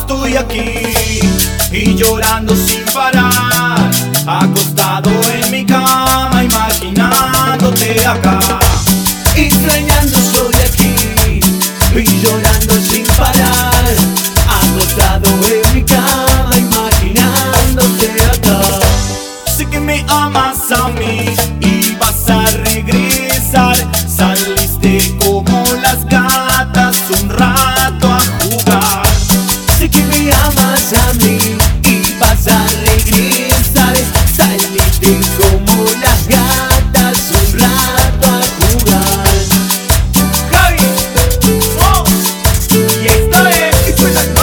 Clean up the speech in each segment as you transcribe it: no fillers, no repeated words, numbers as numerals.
estoy aquí y llorando sin parar, acostado en mi cama imaginándote acá. Extrañando estoy aquí y llorando sin parar, acostado en mi cama imaginándote acá. Sé que me amas a mí y vas a regresar. Saliste como las gatas un rato a jugar. Sé que me amas a mí y vas a regresar. Saliste como las gatas un rato a jugar. Javi, oh, y esto es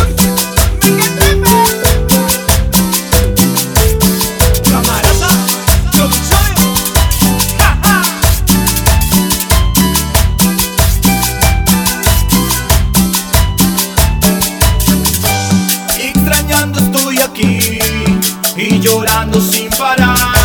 Camarasa, yo soy, ja, ja. Extrañando estoy aquí y llorando sin parar,